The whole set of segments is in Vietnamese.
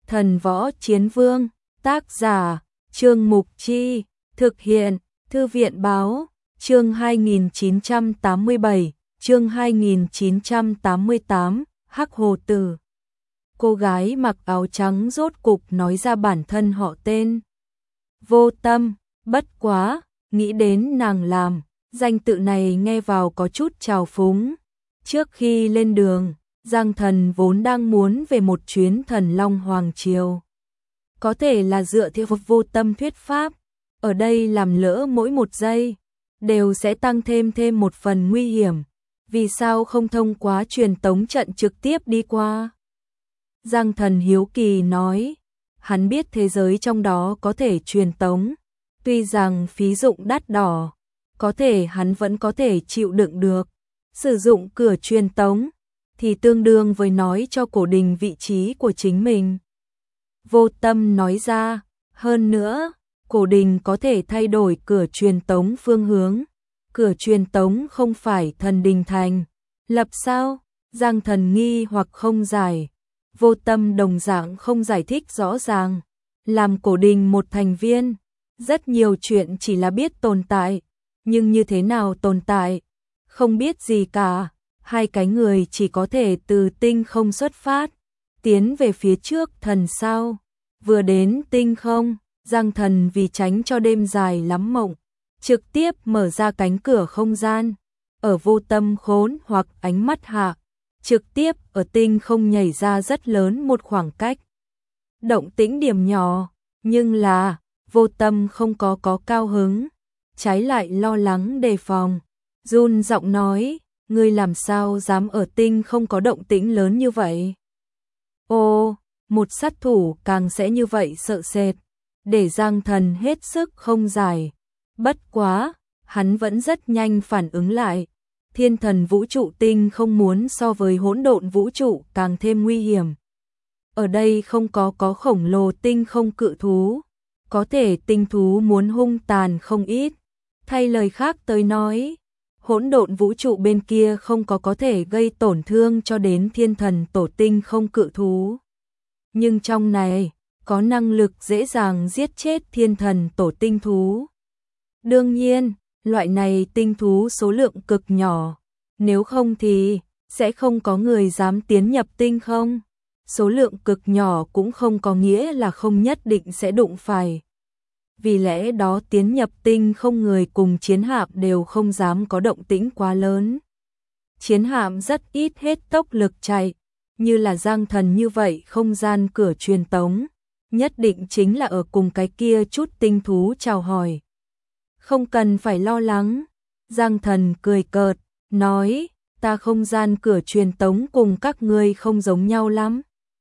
Thần Võ Chiến Vương, tác giả, Trương Mục Chi, thực hiện, Thư viện Báo, chương 2987, chương 2988, Hắc Hồ Tử. Cô gái mặc áo trắng rốt cục nói ra bản thân họ tên. Vô Tâm, bất quá, nghĩ đến nàng làm, danh tự này nghe vào có chút trào phúng. Trước khi lên đường, Giang Thần vốn đang muốn về một chuyến Thần Long Hoàng Triều. Có thể là dựa theo Vô Tâm thuyết pháp, ở đây làm lỡ mỗi một giây, đều sẽ tăng thêm một phần nguy hiểm. Vì sao không thông qua truyền tống trận trực tiếp đi qua? Giang Thần hiếu kỳ nói, hắn biết thế giới trong đó có thể truyền tống, tuy rằng phí dụng đắt đỏ, có thể hắn vẫn có thể chịu đựng được. Sử dụng cửa truyền tống thì tương đương với nói cho Cổ Đình vị trí của chính mình. Vô Tâm nói ra, hơn nữa, Cổ Đình có thể thay đổi cửa truyền tống phương hướng. Cửa truyền tống không phải Thần Đình thành lập sao? Giang Thần nghi hoặc không giải. Vô Tâm đồng dạng không giải thích rõ ràng. Làm Cổ Đình một thành viên, rất nhiều chuyện chỉ là biết tồn tại, nhưng như thế nào tồn tại, không biết gì cả. Hai cái người chỉ có thể từ tinh không xuất phát, tiến về phía trước thần sao. Vừa đến tinh không, Giang Thần vì tránh cho đêm dài lắm mộng, trực tiếp mở ra cánh cửa không gian, ở Vô Tâm khốn hoặc ánh mắt hạ, trực tiếp ở tinh không nhảy ra rất lớn một khoảng cách. Động tĩnh điểm nhỏ, nhưng là Vô Tâm không có cao hứng, trái lại lo lắng đề phòng, run giọng nói, ngươi làm sao dám ở tinh không có động tĩnh lớn như vậy? Ô, một sát thủ càng sẽ như vậy sợ sệt, để Giang Thần hết sức không giải. Bất quá, hắn vẫn rất nhanh phản ứng lại. Thiên thần vũ trụ tinh không muốn so với hỗn độn vũ trụ càng thêm nguy hiểm. Ở đây không có khổng lồ tinh không cự thú, có thể tinh thú muốn hung tàn không ít. Thay lời khác tới nói, hỗn độn vũ trụ bên kia không có thể gây tổn thương cho đến thiên thần tổ tinh không cự thú. Nhưng trong này, có năng lực dễ dàng giết chết thiên thần tổ tinh thú. Đương nhiên, loại này tinh thú số lượng cực nhỏ, nếu không thì sẽ không có người dám tiến nhập tinh không. Số lượng cực nhỏ cũng không có nghĩa là không nhất định sẽ đụng phải. Vì lẽ đó tiến nhập tinh không người cùng chiến hạm đều không dám có động tĩnh quá lớn. Chiến hạm rất ít hết tốc lực chạy, như là Giang Thần như vậy không gian cửa truyền tống, nhất định chính là ở cùng cái kia chút tinh thú chào hỏi. Không cần phải lo lắng, Giang Thần cười cợt, nói, ta không gian cửa truyền tống cùng các ngươi không giống nhau lắm.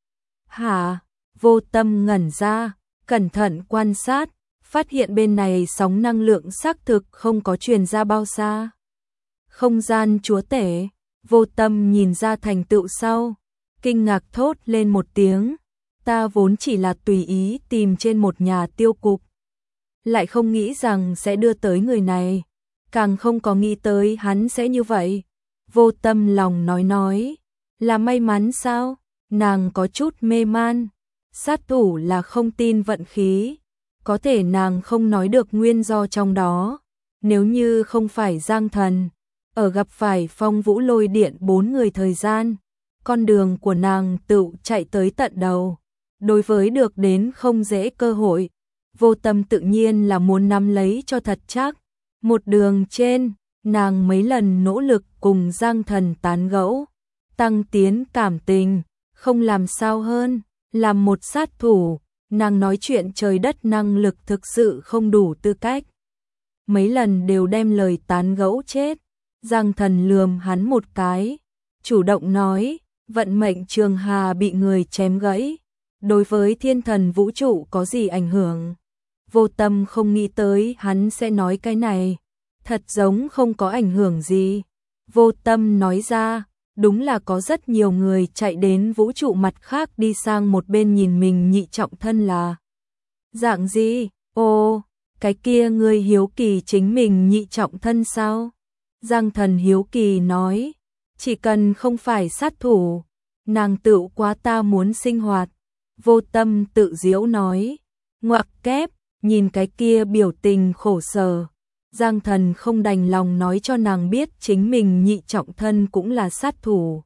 Hả? Vô Tâm ngẩn ra, cẩn thận quan sát, phát hiện bên này sóng năng lượng xác thực không có truyền ra bao xa. Không gian chúa tể, Vô Tâm nhìn ra thành tựu sau, kinh ngạc thốt lên một tiếng, ta vốn chỉ là tùy ý tìm trên một nhà tiêu cục, lại không nghĩ rằng sẽ đưa tới người này, càng không có nghĩ tới hắn sẽ như vậy. Vô Tâm lòng nói, là may mắn sao? Nàng có chút mê man, sát thủ là không tin vận khí, có thể nàng không nói được nguyên do trong đó. Nếu như không phải Giang Thần, ở gặp phải Phong Vũ Lôi Điện 4 người thời gian, con đường của nàng tự chạy tới tận đầu. Đối với được đến không dễ cơ hội, Vô Tâm tự nhiên là muốn nắm lấy cho thật chắc. Một đường trên, nàng mấy lần nỗ lực cùng Giang Thần tán gẫu, tăng tiến cảm tình, không làm sao hơn. Làm một sát thủ, nàng nói chuyện trời đất năng lực thực sự không đủ tư cách. Mấy lần đều đem lời tán gẫu chết. Giang Thần lườm hắn một cái, chủ động nói, vận mệnh Trường Hà bị người chém gãy, đối với thiên thần vũ trụ có gì ảnh hưởng? Vô Tâm không nghĩ tới hắn sẽ nói cái này, thật giống không có ảnh hưởng gì. Vô Tâm nói ra, đúng là có rất nhiều người chạy đến vũ trụ mặt khác đi sang một bên nhìn mình nhị trọng thân là dạng gì? Ô, cái kia ngươi hiếu kỳ chính mình nhị trọng thân sao? Giang Thần hiếu kỳ nói, chỉ cần không phải sát thủ, nàng tựu quá ta muốn sinh hoạt. Vô Tâm tự giễu nói, ngoặc kép, nhìn cái kia biểu tình khổ sở. Giang Thần không đành lòng nói cho nàng biết chính mình nhị trọng thân cũng là sát thủ.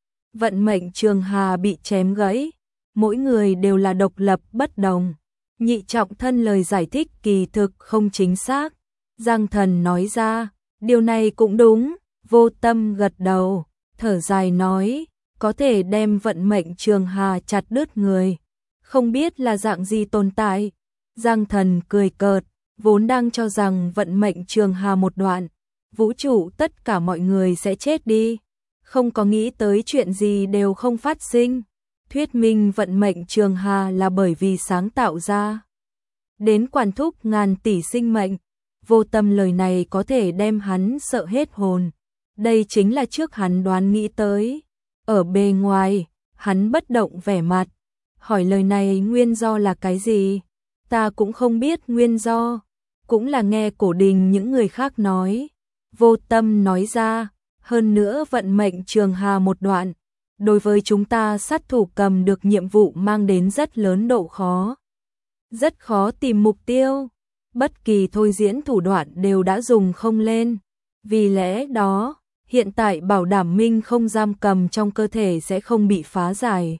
Vận mệnh Trường Hà bị chém gãy, mỗi người đều là độc lập bất đồng. Nhị trọng thân lời giải thích kỳ thực không chính xác. Giang Thần nói ra, điều này cũng đúng. Vô Tâm gật đầu, thở dài nói, có thể đem vận mệnh Trường Hà chặt đứt người, không biết là dạng gì tồn tại. Giang Thần cười cợt, vốn đang cho rằng vận mệnh Trường Hà một đoạn, vũ trụ tất cả mọi người sẽ chết đi, không có nghĩ tới chuyện gì đều không phát sinh. Thuyết minh vận mệnh Trường Hà là bởi vì sáng tạo ra đến quản thúc ngàn tỷ sinh mệnh. Vô Tâm lời này có thể đem hắn sợ hết hồn. Đây chính là trước hắn đoán nghĩ tới. Ở bề ngoài, hắn bất động vẻ mặt, hỏi lời này nguyên do là cái gì? Ta cũng không biết nguyên do, cũng là nghe Cổ Đình những người khác nói. Vô Tâm nói ra, hơn nữa vận mệnh Trường Hà một đoạn, đối với chúng ta sát thủ cầm được nhiệm vụ mang đến rất lớn độ khó. Rất khó tìm mục tiêu, bất kỳ thôi diễn thủ đoạn đều đã dùng không lên. Vì lẽ đó, hiện tại bảo đảm Minh không giam cầm trong cơ thể sẽ không bị phá giải.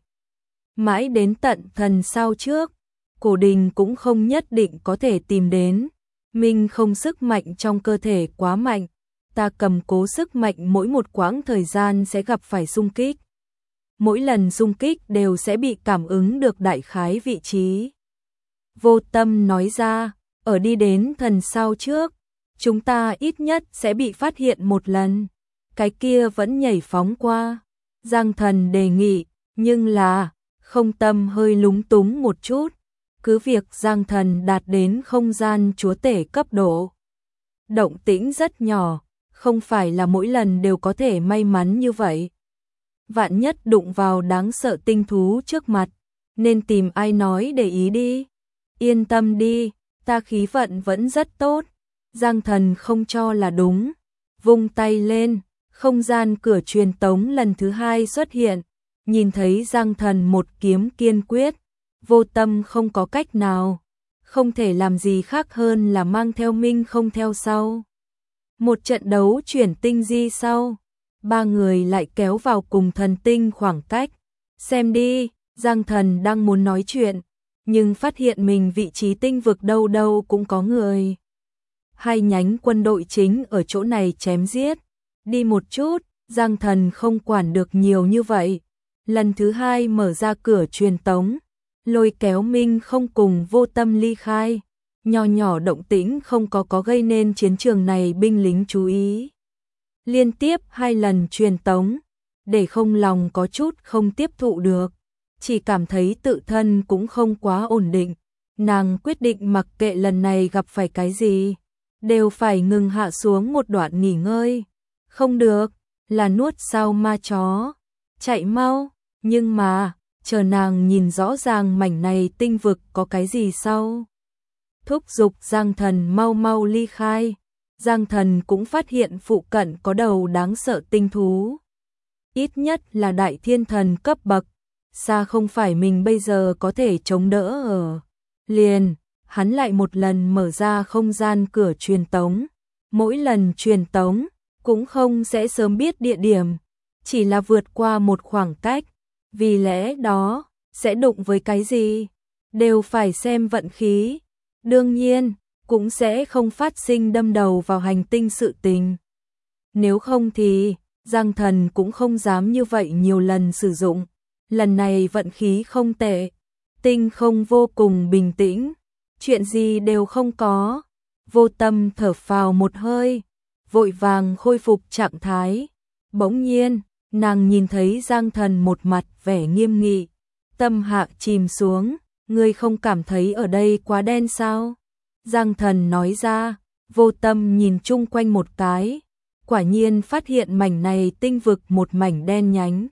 Mãi đến tận thần sao trước, Cổ Đình cũng không nhất định có thể tìm đến. Minh không sức mạnh trong cơ thể quá mạnh, ta cầm cố sức mạnh mỗi một quãng thời gian sẽ gặp phải xung kích. Mỗi lần xung kích đều sẽ bị cảm ứng được đại khái vị trí. Vô Tâm nói ra, ở đi đến thần sao trước, chúng ta ít nhất sẽ bị phát hiện một lần. Cái kia vẫn nhảy phóng qua. Giang Thần đề nghị, nhưng là, Không Tâm hơi lúng túng một chút. Cứ việc Giang Thần đạt đến không gian chúa tể cấp độ, động tĩnh rất nhỏ, không phải là mỗi lần đều có thể may mắn như vậy. Vạn nhất đụng vào đáng sợ tinh thú trước mặt, nên tìm ai nói để ý đi. Yên tâm đi, ta khí vận vẫn rất tốt. Giang Thần không cho là đúng, vung tay lên, không gian cửa truyền tống lần thứ hai xuất hiện, nhìn thấy Giang Thần một kiếm kiên quyết. Vô Tâm không có cách nào, không thể làm gì khác hơn là mang theo Minh không theo sau. Một trận đấu chuyển tinh di sau, ba người lại kéo vào cùng thần tinh khoảng cách. Xem đi, Giang Thần đang muốn nói chuyện, nhưng phát hiện mình vị trí tinh vực đâu đâu cũng có người. Hai nhánh quân đội chính ở chỗ này chém giết. Đi một chút, Giang Thần không quản được nhiều như vậy. Lần thứ hai mở ra cửa truyền tống, lôi kéo Minh không cùng Vô Tâm ly khai. Nho nhỏ động tĩnh không có gây nên chiến trường này binh lính chú ý. Liên tiếp 2 lần truyền tống, để không lòng có chút không tiếp thụ được. Chỉ cảm thấy tự thân cũng không quá ổn định. Nàng quyết định mặc kệ lần này gặp phải cái gì, đều phải ngừng hạ xuống một đoạn nghỉ ngơi. Không được, là nuốt sao ma chó. Chạy mau, nhưng mà, chờ nàng nhìn rõ ràng mảnh này tinh vực có cái gì sau. Thúc giục Giang Thần mau mau ly khai. Giang Thần cũng phát hiện phụ cận có đầu đáng sợ tinh thú. Ít nhất là đại thiên thần cấp bậc, xa không phải mình bây giờ có thể chống đỡ ở. Liền, hắn lại một lần mở ra không gian cửa truyền tống. Mỗi lần truyền tống, cũng không sẽ sớm biết địa điểm, chỉ là vượt qua một khoảng cách. Vì lẽ đó, sẽ đụng với cái gì, đều phải xem vận khí. Đương nhiên, cũng sẽ không phát sinh đâm đầu vào hành tinh sự tình. Nếu không thì, Giang Thần cũng không dám như vậy nhiều lần sử dụng. Lần này vận khí không tệ, tinh không vô cùng bình tĩnh, chuyện gì đều không có. Vô Tâm thở phào một hơi, vội vàng khôi phục trạng thái. Bỗng nhiên, nàng nhìn thấy Giang Thần một mặt vẻ nghiêm nghị, tâm hạ chìm xuống. Ngươi không cảm thấy ở đây quá đen sao? Giang Thần nói ra. Vô Tâm nhìn chung quanh một cái, quả nhiên phát hiện mảnh này tinh vực một mảnh đen nhánh,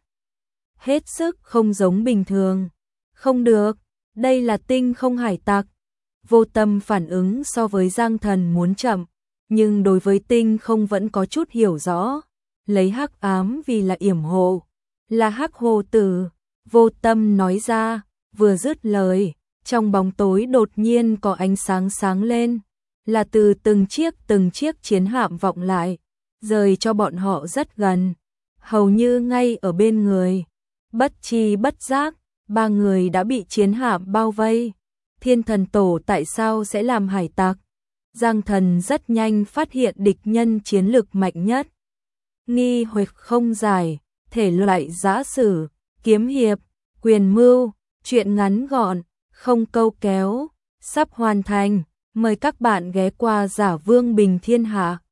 hết sức không giống bình thường. Không được, đây là tinh không hải tặc. Vô Tâm phản ứng so với Giang Thần muốn chậm, nhưng đối với tinh không vẫn có chút hiểu rõ. Lấy hắc ám vì là yểm hộ, là hắc hồ tử. Vô Tâm nói ra, Vừa dứt lời, trong bóng tối đột nhiên có ánh sáng sáng lên, là từ từng chiếc chiến hạm vọng lại, rời cho bọn họ rất gần, hầu như ngay ở bên người. Bất chi bất giác, ba người đã bị chiến hạm bao vây. Thiên Thần Tổ tại sao sẽ làm hải tặc? Giang Thần rất nhanh phát hiện địch nhân chiến lực mạnh nhất. Nghi hoặc không giải, thể loại giã sử, kiếm hiệp, quyền mưu, truyện ngắn gọn, không câu kéo, sắp hoàn thành. Mời các bạn ghé qua Giả Vương Bình Thiên Hạ.